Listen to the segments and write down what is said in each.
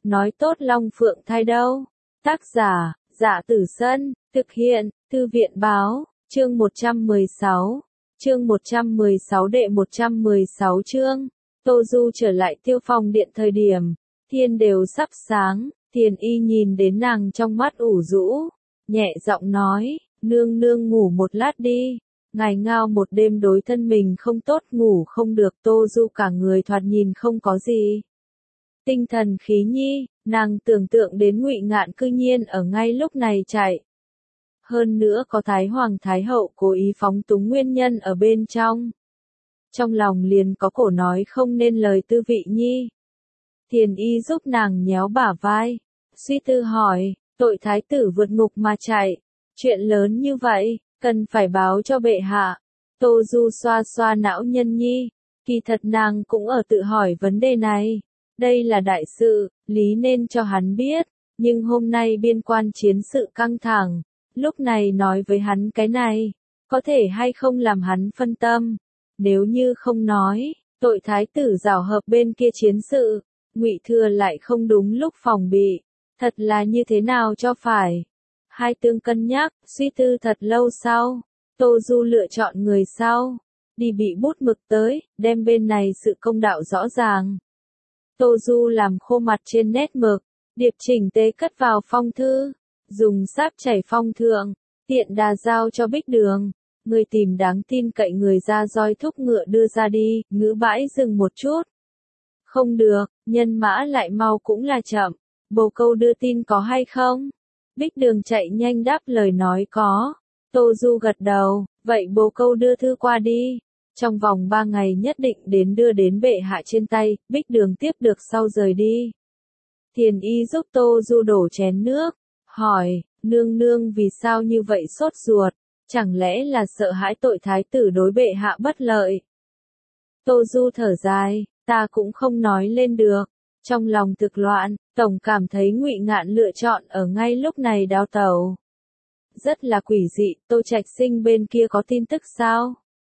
nói tốt Long Phượng thai đâu. Tác giả, Dạ Tử Sân, thực hiện, Thư viện báo, chương 116, chương 116 đệ 116 chương. Tô Du trở lại Tiêu Phong Điện thời điểm, thiên đều sắp sáng, Thiền Y nhìn đến nàng trong mắt ủ rũ, nhẹ giọng nói, nương nương ngủ một lát đi, ngài ngao một đêm đối thân mình không tốt ngủ không được. Tô Du cả người thoạt nhìn không có gì tinh thần khí nhi, nàng tưởng tượng đến Ngụy Ngạn cư nhiên ở ngay lúc này chạy. Hơn nữa có Thái Hoàng Thái Hậu cố ý phóng túng nguyên nhân ở bên trong. Trong lòng liền có cổ nói không nên lời tư vị nhi. Thiền Y giúp nàng nhéo bả vai, suy tư hỏi, tội thái tử vượt ngục mà chạy, chuyện lớn như vậy, cần phải báo cho bệ hạ. Tô Du xoa xoa não nhân nhi, kỳ thật nàng cũng ở tự hỏi vấn đề này. Đây là đại sự, lý nên cho hắn biết, nhưng hôm nay biên quan chiến sự căng thẳng, lúc này nói với hắn cái này, có thể hay không làm hắn phân tâm. Nếu như không nói, tội thái tử giảo hợp bên kia chiến sự, Ngụy Thừa lại không đúng lúc phòng bị, thật là như thế nào cho phải. Hai tương cân nhắc, suy tư thật lâu sau, Tô Du lựa chọn người sau, đi bị bút mực tới, đem bên này sự công đạo rõ ràng. Tô Du làm khô mặt trên nét mực, điệp chỉnh tế cất vào phong thư, dùng sáp chảy phong thượng, tiện đà giao cho Bích Đường. Người tìm đáng tin cậy người ra roi thúc ngựa đưa ra đi, ngữ bãi dừng một chút. Không được, nhân mã lại mau cũng là chậm, bồ câu đưa tin có hay không? Bích Đường chạy nhanh đáp lời nói có. Tô Du gật đầu, vậy bồ câu đưa thư qua đi. Trong vòng 3 ngày nhất định đến đưa đến bệ hạ trên tay, Bích Đường tiếp được sau rời đi. Thiền Y giúp Tô Du đổ chén nước, hỏi, nương nương vì sao như vậy sốt ruột, chẳng lẽ là sợ hãi tội thái tử đối bệ hạ bất lợi? Tô Du thở dài, ta cũng không nói lên được, trong lòng thực loạn, tổng cảm thấy Ngụy Ngạn lựa chọn ở ngay lúc này đào tẩu. Rất là quỷ dị, Tô Trạch Sinh bên kia có tin tức sao?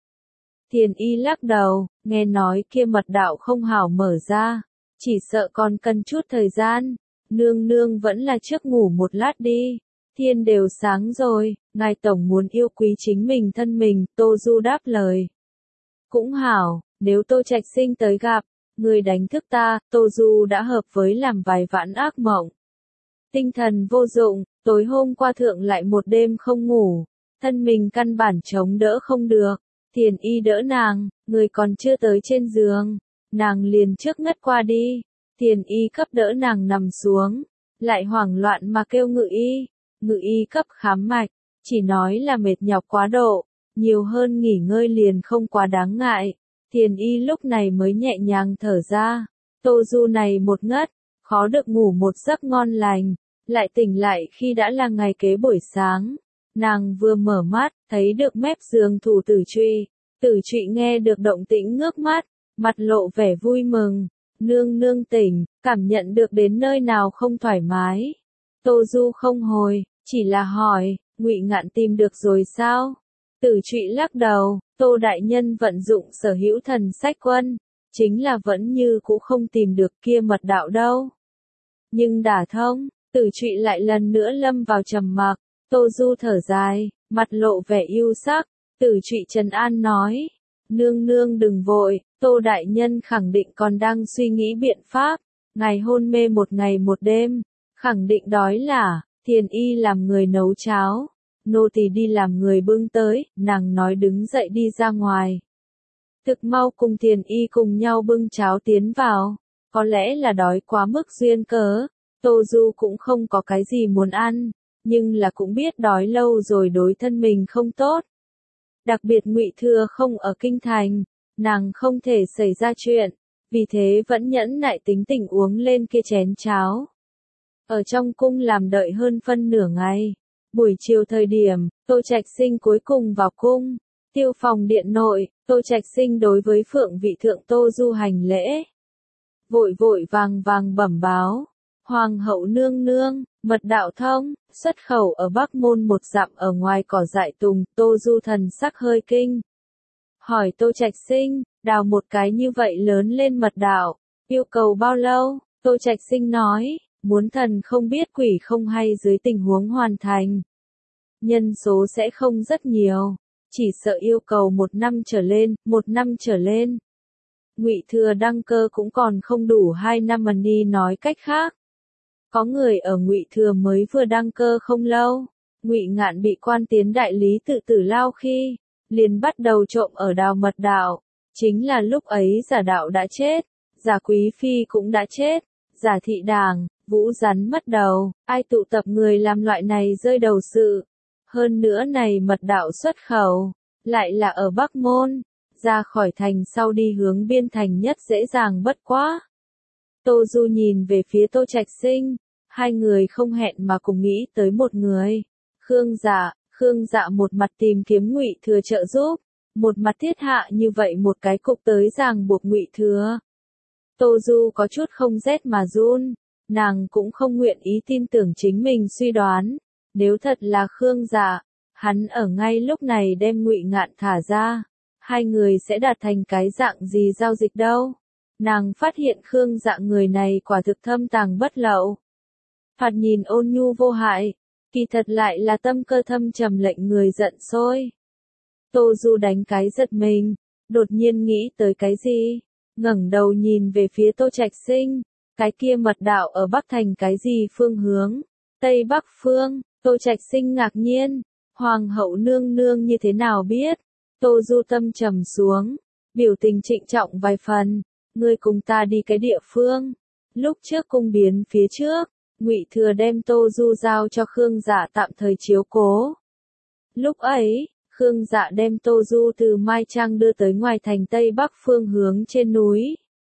Thiền Y lắc đầu, nghe nói kia mật đạo không hảo mở ra, chỉ sợ còn cần chút thời gian, nương nương vẫn là trước ngủ một lát đi, thiên đều sáng rồi, ngài tổng muốn yêu quý chính mình thân mình. Tô Du đáp lời. Cũng hảo, nếu Tô Trạch Sinh tới gặp, người đánh thức ta. Tô Du đã hợp với làm vài vãn ác mộng. Tinh thần vô dụng, tối hôm qua thượng lại một đêm không ngủ, thân mình căn bản chống đỡ không được. Thiền Y đỡ nàng, người còn chưa tới trên giường, nàng liền trước ngất qua đi. Thiền Y cấp đỡ nàng nằm xuống, lại hoảng loạn mà kêu Ngự Y. Ngự Y cấp khám mạch, chỉ nói là mệt nhọc quá độ, nhiều hơn nghỉ ngơi liền không quá đáng ngại. Thiền Y lúc này mới nhẹ nhàng thở ra. Tô Du này một ngất, khó được ngủ một giấc ngon lành, lại tỉnh lại khi đã là ngày kế buổi sáng. Nàng vừa mở mắt, thấy được mép giường thủ Tử Trụy. Tử Trụy nghe được động tĩnh ngước mắt, mặt lộ vẻ vui mừng. Nương nương tỉnh, cảm nhận được đến nơi nào không thoải mái. Tô Du không hồi, chỉ là hỏi, Ngụy Ngạn tìm được rồi sao? Tử Trụy lắc đầu, Tô đại nhân vận dụng sở hữu thần sách quân, chính là vẫn như cũ không tìm được kia mật đạo đâu. Nhưng đả thông, Tử Trụy lại lần nữa lâm vào trầm mặc. Tô Du thở dài, mặt lộ vẻ yêu sắc. Tử Trụy trấn an nói, nương nương đừng vội, Tô đại nhân khẳng định còn đang suy nghĩ biện pháp. Ngài hôn mê một ngày một đêm, khẳng định đói là. Thiền Y làm người nấu cháo, nô tỳ đi làm người bưng tới. Nàng nói đứng dậy đi ra ngoài. Thực mau cùng Thiền Y cùng nhau bưng cháo tiến vào. Có lẽ là đói quá mức duyên cớ, Tô Du cũng không có cái gì muốn ăn, nhưng là cũng biết đói lâu rồi đối thân mình không tốt. Đặc biệt Ngụy Thừa không ở kinh thành, nàng không thể xảy ra chuyện, vì thế vẫn nhẫn nại tính tình uống lên kia chén cháo. Ở trong cung làm đợi hơn phân nửa ngày. Buổi chiều thời điểm, Tô Trạch Sinh cuối cùng vào cung. Tiêu Phòng Điện nội, Tô Trạch Sinh đối với Phượng vị thượng Tô Du hành lễ. Vội vội vàng vàng bẩm báo. Hoàng hậu nương nương, mật đạo thông, xuất khẩu ở Bắc Môn một dặm ở ngoài cỏ dại tùng. Tô Du thần sắc hơi kinh. Hỏi Tô Trạch Sinh, đào một cái như vậy lớn lên mật đạo, yêu cầu bao lâu? Tô Trạch Sinh nói, muốn thần không biết quỷ không hay dưới tình huống hoàn thành. Nhân số sẽ không rất nhiều, chỉ sợ yêu cầu 1 năm trở lên. Ngụy Thừa đăng cơ cũng còn không đủ 2 năm đi, nói cách khác. Có người ở Ngụy Thừa mới vừa đăng cơ không lâu, Ngụy Ngạn bị quan tiến đại lý tự Tử Lao khi, liền bắt đầu trộm ở Đào Mật Đạo, chính là lúc ấy Giả Đạo đã chết, Giả Quý Phi cũng đã chết, Giả Thị Đàng, Vũ Rắn mất đầu, ai tụ tập người làm loại này rơi đầu sự. Hơn nữa này mật đạo xuất khẩu, lại là ở Bắc Môn, ra khỏi thành sau đi hướng biên thành nhất dễ dàng bất quá. Tô Du nhìn về phía Tô Trạch Sinh, hai người không hẹn mà cùng nghĩ tới một người. Khương Dạ một mặt tìm kiếm Ngụy Thừa trợ giúp, một mặt thiết hạ như vậy một cái cục tới ràng buộc Ngụy Thừa. Tô Du có chút không rét mà run, nàng cũng không nguyện ý tin tưởng chính mình suy đoán. Nếu thật là Khương Dạ, hắn ở ngay lúc này đem Ngụy Ngạn thả ra, hai người sẽ đạt thành cái dạng gì giao dịch đâu. Nàng phát hiện Khương Dạ người này quả thực thâm tàng bất lậu. Thoạt nhìn ôn nhu vô hại, kỳ thật lại là tâm cơ thâm trầm lệnh người giận sôi. Tô Du đánh cái giật mình, đột nhiên nghĩ tới cái gì, ngẩng đầu nhìn về phía Tô Trạch Sinh, cái kia mật đạo ở Bắc Thành cái gì phương hướng, Tây Bắc phương. Tô Trạch Sinh ngạc nhiên, Hoàng hậu nương nương như thế nào biết? Tô Du tâm trầm xuống, biểu tình trịnh trọng vài phần, ngươi cùng ta đi cái địa phương. Lúc trước cung biến phía trước, Ngụy Thừa đem Tô Du giao cho Khương Dạ tạm thời chiếu cố. Lúc ấy, Khương Dạ đem Tô Du từ Mai Trang đưa tới ngoài thành Tây Bắc phương hướng trên núi.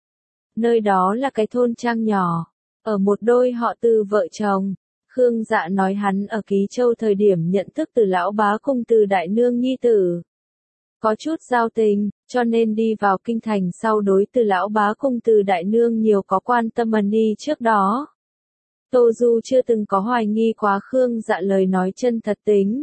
Nơi đó là cái thôn trang nhỏ, ở một đôi họ Từ vợ chồng. Khương Dạ nói hắn ở Ký Châu thời điểm nhận thức từ lão bá cung Từ đại nương nhi tử. Có chút giao tình, cho nên đi vào kinh thành sau đối từ lão bá cung Từ đại nương nhiều có quan tâm đi trước đó. Tô Du chưa từng có hoài nghi quá Khương Dạ lời nói chân thật tính.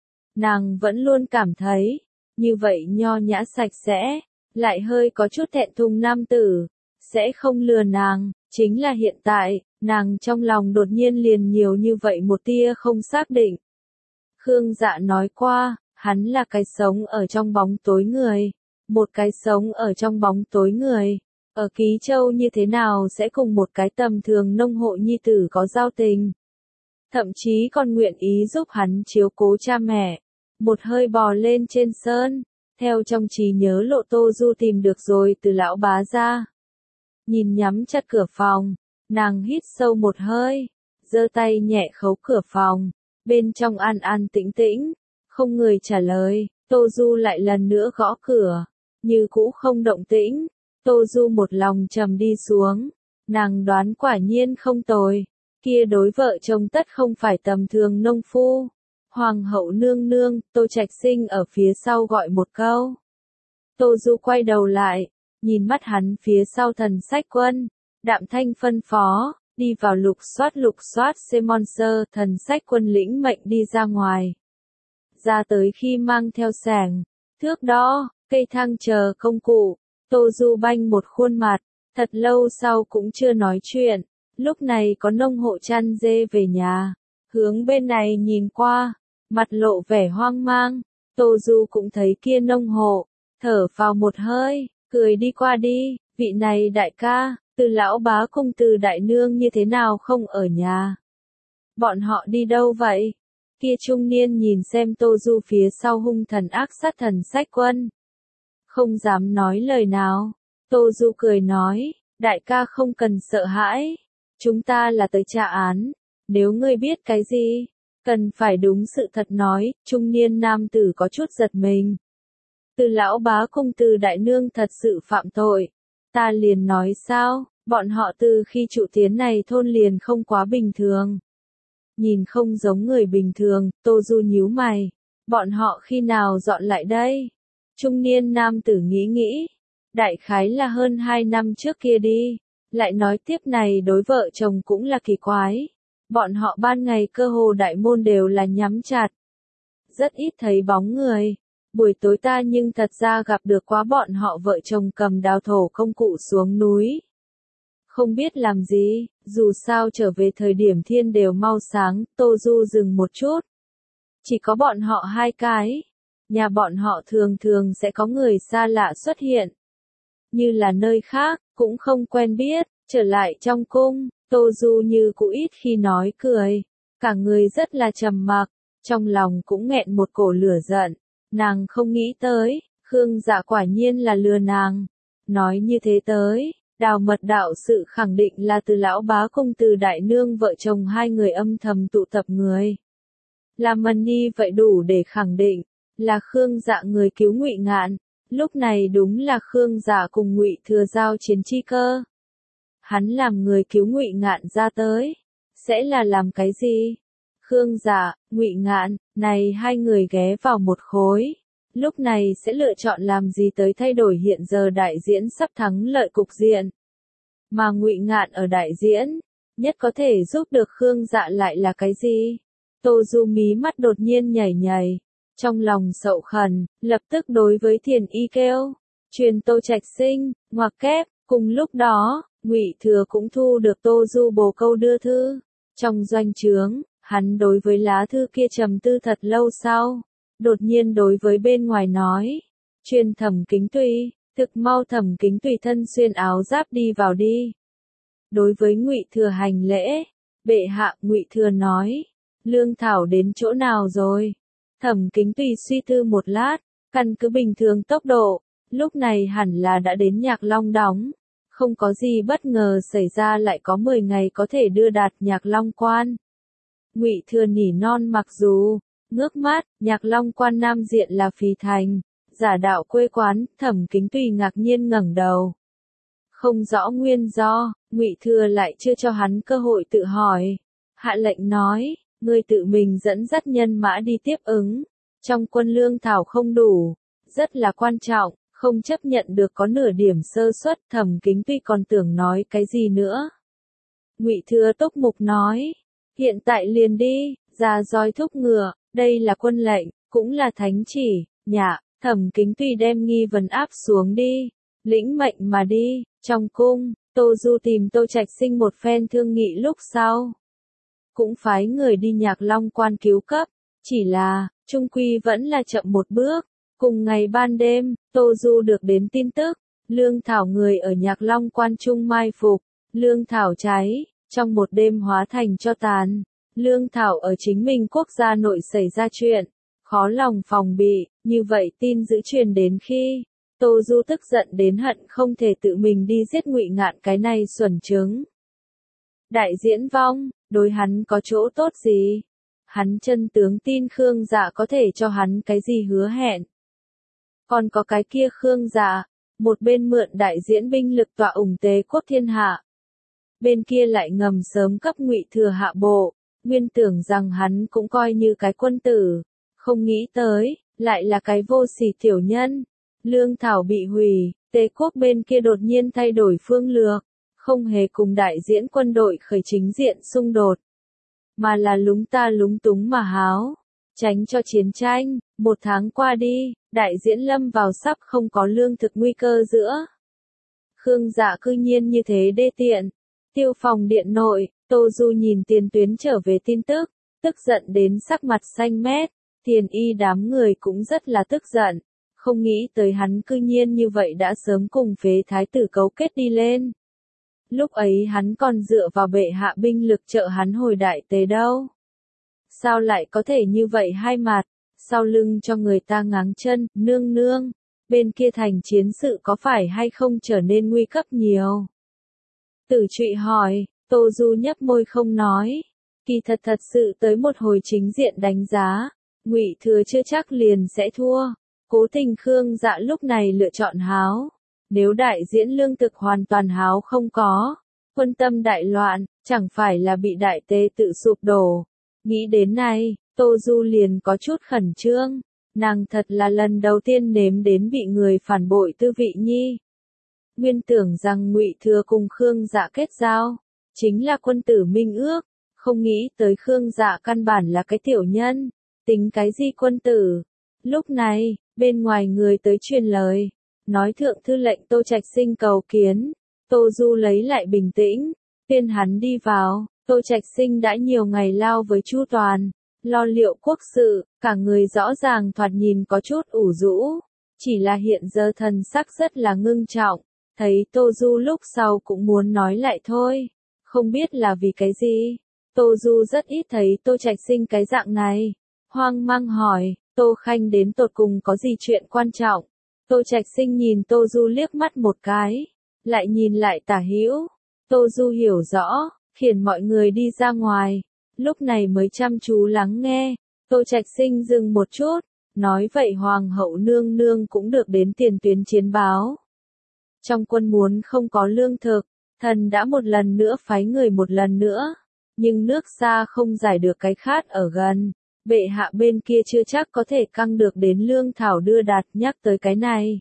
Nàng vẫn luôn cảm thấy, như vậy nho nhã sạch sẽ, lại hơi có chút thẹn thùng nam tử, sẽ không lừa nàng. Chính là hiện tại, nàng trong lòng đột nhiên liền nhiều như vậy một tia không xác định. Khương Dạ nói qua, hắn là cái sống ở trong bóng tối người. Một cái sống ở trong bóng tối người. Ở Ký Châu như thế nào sẽ cùng một cái tầm thường nông hộ nhi tử có giao tình. Thậm chí còn nguyện ý giúp hắn chiếu cố cha mẹ. Một hơi bò lên trên sơn. Theo trong trí nhớ lộ Tô Du tìm được rồi từ lão bá ra. Nhìn nhắm chặt cửa phòng, nàng hít sâu một hơi, giơ tay nhẹ khấu cửa phòng, bên trong an an tĩnh tĩnh, không người trả lời. Tô Du lại lần nữa gõ cửa, như cũ không động tĩnh. Tô Du một lòng trầm đi xuống, nàng đoán quả nhiên không tồi, kia đối vợ chồng tất không phải tầm thường nông phu. Hoàng hậu nương nương, Tô Trạch Sinh ở phía sau gọi một câu. Tô Du quay đầu lại, nhìn mắt hắn phía sau Thần Sách Quân, đạm thanh phân phó, đi vào lục soát Semonser. Thần Sách Quân lĩnh mệnh đi ra ngoài. Ra tới khi mang theo xẻng, thước đo, cây thang chờ công cụ, Tô Du banh một khuôn mặt, thật lâu sau cũng chưa nói chuyện. Lúc này có nông hộ chăn dê về nhà, hướng bên này nhìn qua, mặt lộ vẻ hoang mang. Tô Du cũng thấy kia nông hộ, thở vào một hơi, cười đi qua đi, vị này đại ca, Từ lão bá cung Từ đại nương như thế nào không ở nhà? Bọn họ đi đâu vậy? Kia trung niên nhìn xem Tô Du phía sau hung thần ác sát Thần Sách Quân. Không dám nói lời nào. Tô Du cười nói, đại ca không cần sợ hãi. Chúng ta là tới tra án. Nếu ngươi biết cái gì, cần phải đúng sự thật nói. Trung niên nam tử có chút giật mình. Từ lão bá cung Từ đại nương thật sự phạm tội. Ta liền nói sao, bọn họ từ khi trụ tiến này thôn liền không quá bình thường. Nhìn không giống người bình thường, Tô Du nhíu mày. Bọn họ khi nào dọn lại đây? Trung niên nam tử nghĩ nghĩ. Đại khái là hơn 2 năm trước kia đi. Lại nói tiếp này đối vợ chồng cũng là kỳ quái. Bọn họ ban ngày cơ hồ đại môn đều là nhắm chặt. Rất ít thấy bóng người. Buổi tối ta nhưng thật ra gặp được quá bọn họ vợ chồng cầm đào thổ công cụ xuống núi. Không biết làm gì, Dù sao trở về thời điểm thiên đều mau sáng, Tô Du dừng một chút. Chỉ có bọn họ hai cái. Nhà bọn họ thường thường sẽ có người xa lạ xuất hiện. Như là nơi khác, cũng không quen biết, trở lại trong cung, Tô Du như cũ ít khi nói cười. Cả người rất là trầm mặc, trong lòng cũng nghẹn một cổ lửa giận. Nàng không nghĩ tới, Khương Dạ quả nhiên là lừa nàng. Nói như thế tới, Đào Mật đạo sự khẳng định là từ lão bá cung từ đại nương vợ chồng hai người âm thầm tụ tập người. Làm Mân Nhi vậy đủ để khẳng định, là Khương Dạ người cứu Ngụy Ngạn. Lúc này đúng là Khương Dạ cùng Ngụy Thừa giao chiến chi cơ. Hắn làm người cứu Ngụy Ngạn ra tới, sẽ là làm cái gì? Khương Dạ, Ngụy Ngạn, này hai người ghé vào một khối. Lúc này sẽ lựa chọn làm gì tới thay đổi hiện giờ đại diễn sắp thắng lợi cục diện. Mà Ngụy Ngạn ở đại diễn, nhất có thể giúp được Khương Dạ lại là cái gì? Tô Du mí mắt đột nhiên nhảy nhảy, trong lòng sậu khẩn, lập tức đối với Thiền Y kêu, truyền Tô Trạch Sinh, ngoặc kép, cùng lúc đó, Ngụy Thừa cũng thu được Tô Du bồ câu đưa thư. Trong doanh trướng, hắn đối với lá thư kia trầm tư thật lâu sau, đột nhiên đối với bên ngoài nói, truyền Thẩm Kính Tùy, thực mau Thẩm Kính Tùy thân xuyên áo giáp đi vào đi. Đối với Ngụy Thừa hành lễ, bệ hạ. Ngụy Thừa nói, Lương Thảo đến chỗ nào rồi? Thẩm Kính Tùy suy tư một lát, căn cứ bình thường tốc độ, lúc này hẳn là đã đến Nhạc Long đóng. Không có gì bất ngờ xảy ra lại có 10 ngày có thể đưa đạt Nhạc Long quan. Ngụy Thừa nỉ non mặc dù, ngước mắt, Nhạc Long quan nam diện là Phì Thành, giả đạo quê quán. Thẩm Kính Tùy ngạc nhiên ngẩng đầu. Không rõ nguyên do, Ngụy Thừa lại chưa cho hắn cơ hội tự hỏi. Hạ lệnh nói, ngươi tự mình dẫn dắt nhân mã đi tiếp ứng. Trong quân lương thảo không đủ, rất là quan trọng, không chấp nhận được có nửa điểm sơ suất. Thẩm Kính Tùy còn tưởng nói cái gì nữa. Ngụy Thừa túc mục nói, hiện tại liền đi, ra roi thúc ngựa, đây là quân lệnh, cũng là thánh chỉ. Nhạ. Thẩm Kính Tùy đem nghi vấn áp xuống đi, lĩnh mệnh mà đi. Trong cung, Tô Du tìm Tô Trạch Sinh một phen thương nghị lúc sau, cũng phái người đi Nhạc Long quan cứu cấp, chỉ là, trung quy vẫn là chậm một bước. Cùng ngày ban đêm, Tô Du được đến tin tức, lương thảo người ở Nhạc Long quan trung mai phục, lương thảo cháy, trong một đêm hóa thành cho tàn. Lương thảo ở chính mình quốc gia nội xảy ra chuyện, khó lòng phòng bị. Như vậy tin dữ truyền đến khi, Tô Du tức giận đến hận không thể tự mình đi giết Ngụy Ngạn cái này xuẩn trứng. Đại diễn vong, đối hắn có chỗ tốt gì? Hắn chân tướng tin Khương Dạ có thể cho hắn cái gì hứa hẹn? Còn có cái kia Khương Dạ, một bên mượn đại diễn binh lực tọa ủng tế quốc thiên hạ, bên kia lại ngầm sớm cấp Ngụy Thừa hạ bộ, nguyên tưởng rằng hắn cũng coi như cái quân tử, không nghĩ tới, lại là cái vô sỉ tiểu nhân. Lương thảo bị hủy, Tế quốc bên kia đột nhiên thay đổi phương lược, không hề cùng đại diễn quân đội khởi chính diện xung đột, mà là lúng ta lúng túng mà háo, tránh cho chiến tranh. Một tháng qua đi, đại diễn lâm vào sắp không có lương thực nguy cơ giữa. Khương Dạ cư nhiên như thế đê tiện. Tiêu phòng điện nội, Tô Du nhìn tiền tuyến trở về tin tức giận đến sắc mặt xanh mét. Tiền Y đám người cũng rất là tức giận, không nghĩ tới hắn cư nhiên như vậy đã sớm cùng phế thái tử cấu kết đi lên. Lúc ấy hắn còn dựa vào bệ hạ binh lực trợ hắn hồi đại tế đâu. Sao lại có thể như vậy hai mặt, sau lưng cho người ta ngáng chân. Nương nương, bên kia thành chiến sự có phải hay không trở nên nguy cấp nhiều? Tử Trụy hỏi. Tô Du nhấp môi không nói. Kỳ thật sự tới một hồi chính diện đánh giá, Ngụy Thừa chưa chắc liền sẽ thua. Cố tình Khương Dạ lúc này lựa chọn háo. Nếu đại diễn lương thực hoàn toàn háo không có, quân tâm đại loạn, chẳng phải là bị đại tế tự sụp đổ. Nghĩ đến này, Tô Du liền có chút khẩn trương. Nàng thật là lần đầu tiên nếm đến bị người phản bội tư vị nhi. Nguyên tưởng rằng Ngụy Thừa cùng Khương Dạ kết giao, chính là quân tử minh ước, không nghĩ tới Khương Dạ căn bản là cái tiểu nhân, tính cái gì quân tử. Lúc này, bên ngoài người tới truyền lời, nói thượng thư lệnh Tô Trạch Sinh cầu kiến. Tô Du lấy lại bình tĩnh, Khuyên hắn đi vào, Tô Trạch Sinh đã nhiều ngày lao với Chu Toàn, lo liệu quốc sự, cả người rõ ràng thoạt nhìn có chút ủ rũ, chỉ là hiện giờ thần sắc rất là ngưng trọng, thấy Tô Du lúc sau cũng muốn nói lại thôi, không biết là vì cái gì. Tô Du rất ít thấy Tô Trạch Sinh cái dạng này, hoang mang hỏi, Tô Khanh đến tột cùng có gì chuyện quan trọng. Tô Trạch Sinh nhìn Tô Du liếc mắt một cái, lại nhìn lại Tả Hữu. Tô Du hiểu rõ, khiển mọi người đi ra ngoài, lúc này mới chăm chú lắng nghe. Tô Trạch Sinh dừng một chút, nói vậy Hoàng hậu nương nương cũng được đến tiền tuyến chiến báo. Trong quân muốn không có lương thực, thần đã một lần nữa phái người một lần nữa, nhưng nước xa không giải được cái khát ở gần. Bệ hạ bên kia chưa chắc có thể căng được đến lương thảo đưa đạt, nhắc tới cái này.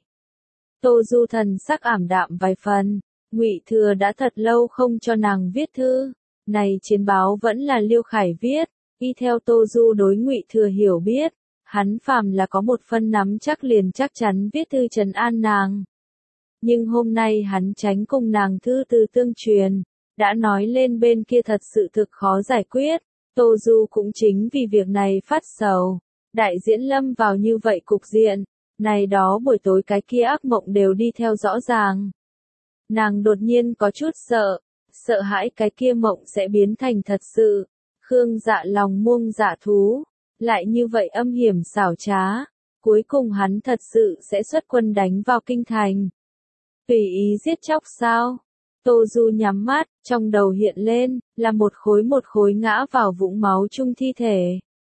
Tô Du thần sắc ảm đạm vài phần, Ngụy Thừa đã thật lâu không cho nàng viết thư, này chiến báo vẫn là Liêu Khải viết, y theo Tô Du đối Ngụy Thừa hiểu biết, hắn phàm là có một phân nắm chắc liền chắc chắn viết thư trấn an nàng. Nhưng hôm nay hắn tránh cùng nàng thư từ tương truyền, đã nói lên bên kia thật sự thực khó giải quyết. Tô Du cũng chính vì việc này phát sầu, đại diễn lâm vào như vậy cục diện, này đó buổi tối cái kia ác mộng đều đi theo rõ ràng. Nàng đột nhiên có chút sợ hãi cái kia mộng sẽ biến thành thật sự. Khương Dạ lòng muông dạ thú, lại như vậy âm hiểm xảo trá, cuối cùng hắn thật sự sẽ xuất quân đánh vào kinh thành. Tùy ý giết chóc sao? Tô Du nhắm mắt, trong đầu hiện lên, là một khối ngã vào vũng máu chung thi thể.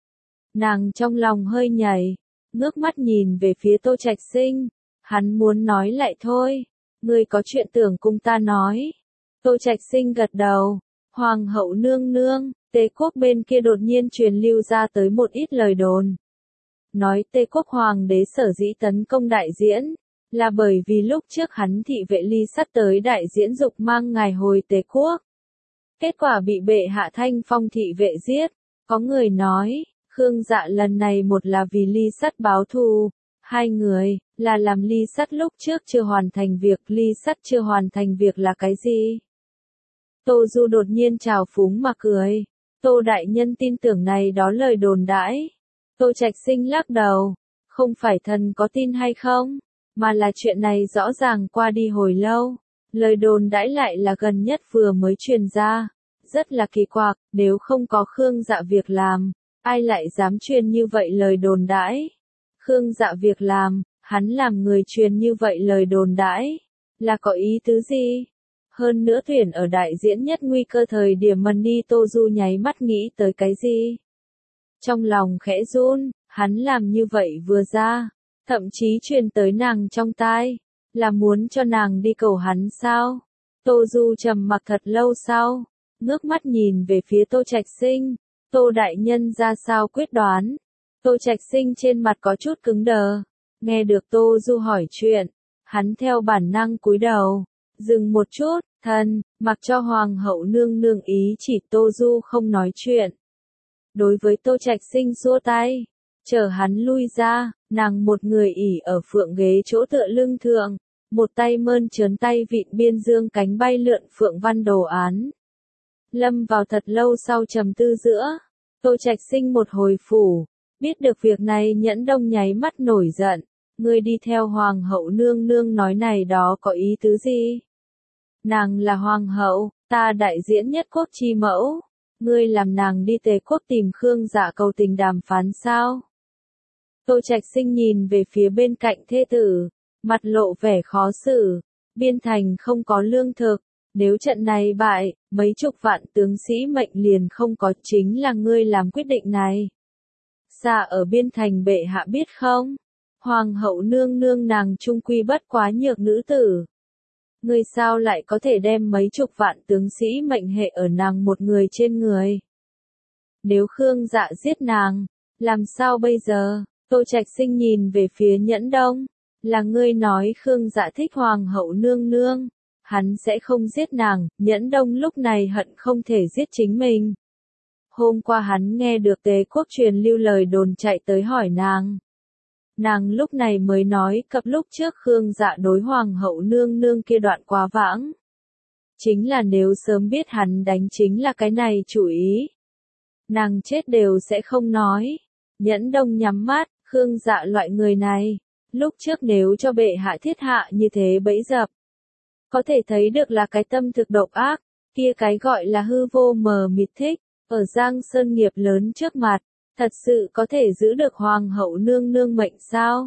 Nàng trong lòng hơi nhảy, ngước mắt nhìn về phía Tô Trạch Sinh, hắn muốn nói lại thôi, ngươi có chuyện tưởng cùng ta nói. Tô Trạch Sinh gật đầu, Hoàng hậu nương nương, Tề quốc bên kia đột nhiên truyền lưu ra tới một ít lời đồn. Nói Tề quốc hoàng đế sở dĩ tấn công đại diễn, là bởi vì lúc trước hắn thị vệ Ly Sắt tới đại diễn dục mang ngài hồi Tề quốc. Kết quả bị bệ hạ Thanh Phong thị vệ giết. Có người nói, Khương Dạ lần này một là vì Ly Sắt báo thù, hai người, là làm Ly Sắt lúc trước chưa hoàn thành việc. Ly Sắt chưa hoàn thành việc là cái gì? Tô Du đột nhiên trào phúng mà cười. Tô đại nhân tin tưởng này đó lời đồn đãi. Tô Trạch Sinh lắc đầu, không phải thần có tin hay không, mà là chuyện này rõ ràng qua đi hồi lâu, lời đồn đãi lại là gần nhất vừa mới truyền ra, rất là kỳ quặc, nếu không có Khương Dạ việc làm, ai lại dám truyền như vậy lời đồn đãi? Khương Dạ việc làm, hắn làm người truyền như vậy lời đồn đãi, là có ý tứ gì? Hơn nữa tuyển ở đại diễn nhất nguy cơ thời điểm mần đi Tô Du nháy mắt nghĩ tới cái gì? Trong lòng khẽ run, hắn làm như vậy vừa ra, thậm chí truyền tới nàng trong tai, là muốn cho nàng đi cầu hắn sao? Tô Du trầm mặc thật lâu sau, ngước mắt nhìn về phía Tô Trạch Sinh, Tô đại nhân ra sao quyết đoán? Tô Trạch Sinh trên mặt có chút cứng đờ, nghe được Tô Du hỏi chuyện, hắn theo bản năng cúi đầu, dừng một chút, thần, mặc cho hoàng hậu nương nương ý chỉ Tô Du không nói chuyện. Đối với Tô Trạch Sinh xua tay, chờ hắn lui ra, nàng một người ỉ ở phượng ghế chỗ tựa lưng thượng, một tay mơn trớn tay vịn biên dương cánh bay lượn phượng văn đồ án. Lâm vào thật lâu sau trầm tư giữa, Tô Trạch Sinh một hồi phủ, biết được việc này Nhẫn Đông nháy mắt nổi giận, ngươi đi theo hoàng hậu nương nương nói này đó có ý tứ gì? Nàng là hoàng hậu, ta đại diễn nhất quốc chi mẫu, ngươi làm nàng đi Tề quốc tìm Khương Dạ cầu tình đàm phán sao? Tô Trạch Sinh nhìn về phía bên cạnh thê tử, mặt lộ vẻ khó xử, biên thành không có lương thực, nếu trận này bại, mấy chục vạn tướng sĩ mệnh liền không có, chính là ngươi làm quyết định này. Xa ở biên thành bệ hạ biết không? Hoàng hậu nương nương nàng trung quy bất quá nhược nữ tử. Ngươi sao lại có thể đem mấy chục vạn tướng sĩ mệnh hệ ở nàng một người trên người? Nếu Khương Dạ giết nàng, làm sao bây giờ? Tô Trạch Sinh nhìn về phía Nhẫn Đông, là ngươi nói Khương Dạ thích hoàng hậu nương nương, hắn sẽ không giết nàng. Nhẫn Đông lúc này hận không thể giết chính mình. Hôm qua hắn nghe được Tề quốc truyền lưu lời đồn chạy tới hỏi nàng. Nàng lúc này mới nói cập lúc trước Khương Dạ đối hoàng hậu nương nương kia đoạn quá vãng. Chính là nếu sớm biết hắn đánh chính là cái này chủ ý. Nàng chết đều sẽ không nói. Nhẫn Đông nhắm mắt, Khương Dạ loại người này. Lúc trước nếu cho bệ hạ thiết hạ như thế bẫy dập. Có thể thấy được là cái tâm thực độc ác, kia cái gọi là hư vô mờ mịt thích, ở Giang Sơn nghiệp lớn trước mặt, thật sự có thể giữ được hoàng hậu nương nương mệnh sao?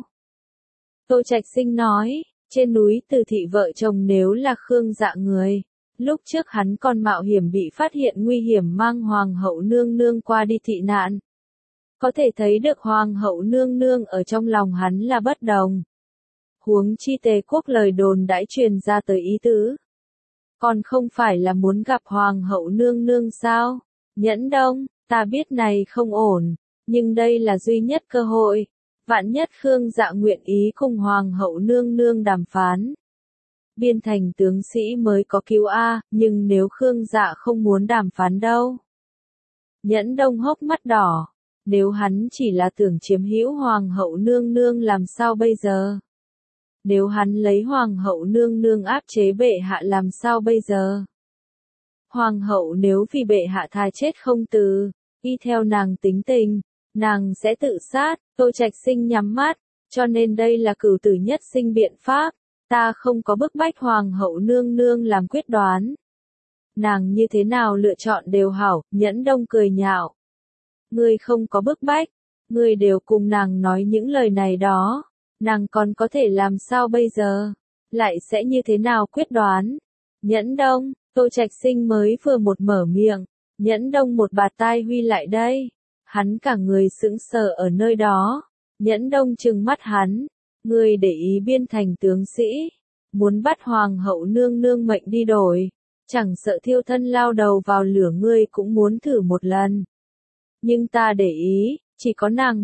Tô Trạch Sinh nói, trên núi Từ Thị vợ chồng nếu là Khương Dạ người, lúc trước hắn còn mạo hiểm bị phát hiện nguy hiểm mang hoàng hậu nương nương qua đi thị nạn. Có thể thấy được hoàng hậu nương nương ở trong lòng hắn là bất đồng. Huống chi Tề quốc lời đồn đãi truyền ra tới ý tứ. Còn không phải là muốn gặp hoàng hậu nương nương sao? Nhẫn Đông, ta biết này không ổn, nhưng đây là duy nhất cơ hội. Vạn nhất Khương Dạ nguyện ý cùng hoàng hậu nương nương đàm phán. Biên thành tướng sĩ mới có cứu A, nhưng nếu Khương Dạ không muốn đàm phán đâu. Nhẫn Đông hốc mắt đỏ, nếu hắn chỉ là tưởng chiếm hữu hoàng hậu nương nương làm sao bây giờ? Nếu hắn lấy hoàng hậu nương nương áp chế bệ hạ làm sao bây giờ? Hoàng hậu nếu vì bệ hạ thà chết không từ, y theo nàng tính tình, nàng sẽ tự sát. Tô Trạch Sinh nhắm mắt, cho nên đây là cửu tử nhất sinh biện pháp, ta không có bức bách hoàng hậu nương nương làm quyết đoán. Nàng như thế nào lựa chọn đều hảo, Nhẫn Đông cười nhạo. Ngươi không có bức bách, ngươi đều cùng nàng nói những lời này đó, nàng còn có thể làm sao bây giờ, lại sẽ như thế nào quyết đoán. Nhẫn Đông, Tô Trạch Sinh mới vừa một mở miệng, Nhẫn Đông một bạt tai huy lại đây, hắn cả người sững sờ ở nơi đó. Nhẫn Đông trừng mắt hắn, ngươi để ý biên thành tướng sĩ, muốn bắt hoàng hậu nương nương mệnh đi đổi, chẳng sợ thiêu thân lao đầu vào lửa ngươi cũng muốn thử một lần. Nhưng ta để ý, chỉ có nàng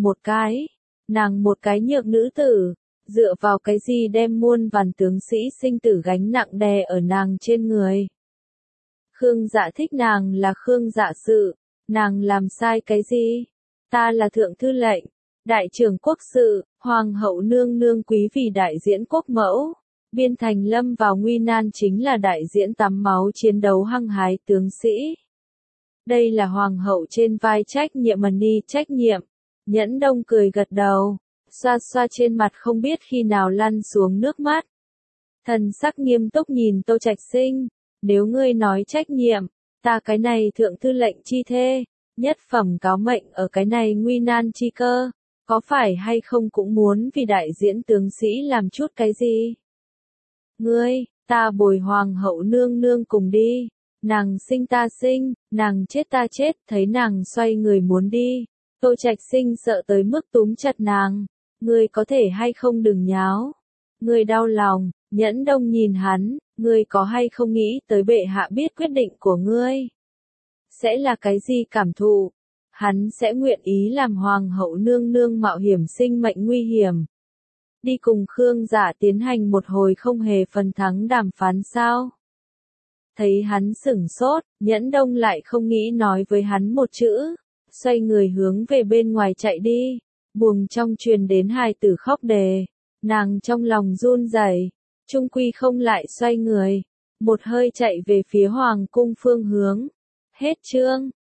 một cái nhược nữ tử, dựa vào cái gì đem muôn vàn tướng sĩ sinh tử gánh nặng đè ở nàng trên người. Khương Dạ thích nàng là Khương Dạ sự, nàng làm sai cái gì? Ta là thượng thư lệnh, đại trưởng quốc sự, hoàng hậu nương nương quý vì đại diễn quốc mẫu. Biên thành lâm vào nguy nan chính là đại diễn tắm máu chiến đấu hăng hái tướng sĩ. Đây là hoàng hậu trên vai trách nhiệm ni trách nhiệm. Nhẫn Đông cười gật đầu, xoa xoa trên mặt không biết khi nào lăn xuống nước mắt. Thần sắc nghiêm túc nhìn Tô Trạch Sinh, nếu ngươi nói trách nhiệm, ta cái này thượng thư lệnh chi thê, nhất phẩm cáo mệnh ở cái này nguy nan chi cơ, có phải hay không cũng muốn vì đại diễn tướng sĩ làm chút cái gì? Ngươi, ta bồi hoàng hậu nương nương cùng đi, nàng sinh ta sinh, nàng chết ta chết, thấy nàng xoay người muốn đi. Tô Trạch Sinh sợ tới mức túm chặt nàng, ngươi có thể hay không đừng nháo. Ngươi đau lòng, Nhẫn Đông nhìn hắn, ngươi có hay không nghĩ tới bệ hạ biết quyết định của ngươi? Sẽ là cái gì cảm thụ? Hắn sẽ nguyện ý làm hoàng hậu nương nương mạo hiểm sinh mệnh nguy hiểm. Đi cùng Khương Dạ tiến hành một hồi không hề phần thắng đàm phán sao? Thấy hắn sửng sốt, Nhẫn Đông lại không nghĩ nói với hắn một chữ, xoay người hướng về bên ngoài chạy đi, buồng trong truyền đến hài tử khóc đề, nàng trong lòng run rẩy, trung quy không lại xoay người, một hơi chạy về phía hoàng cung phương hướng. Hết chương.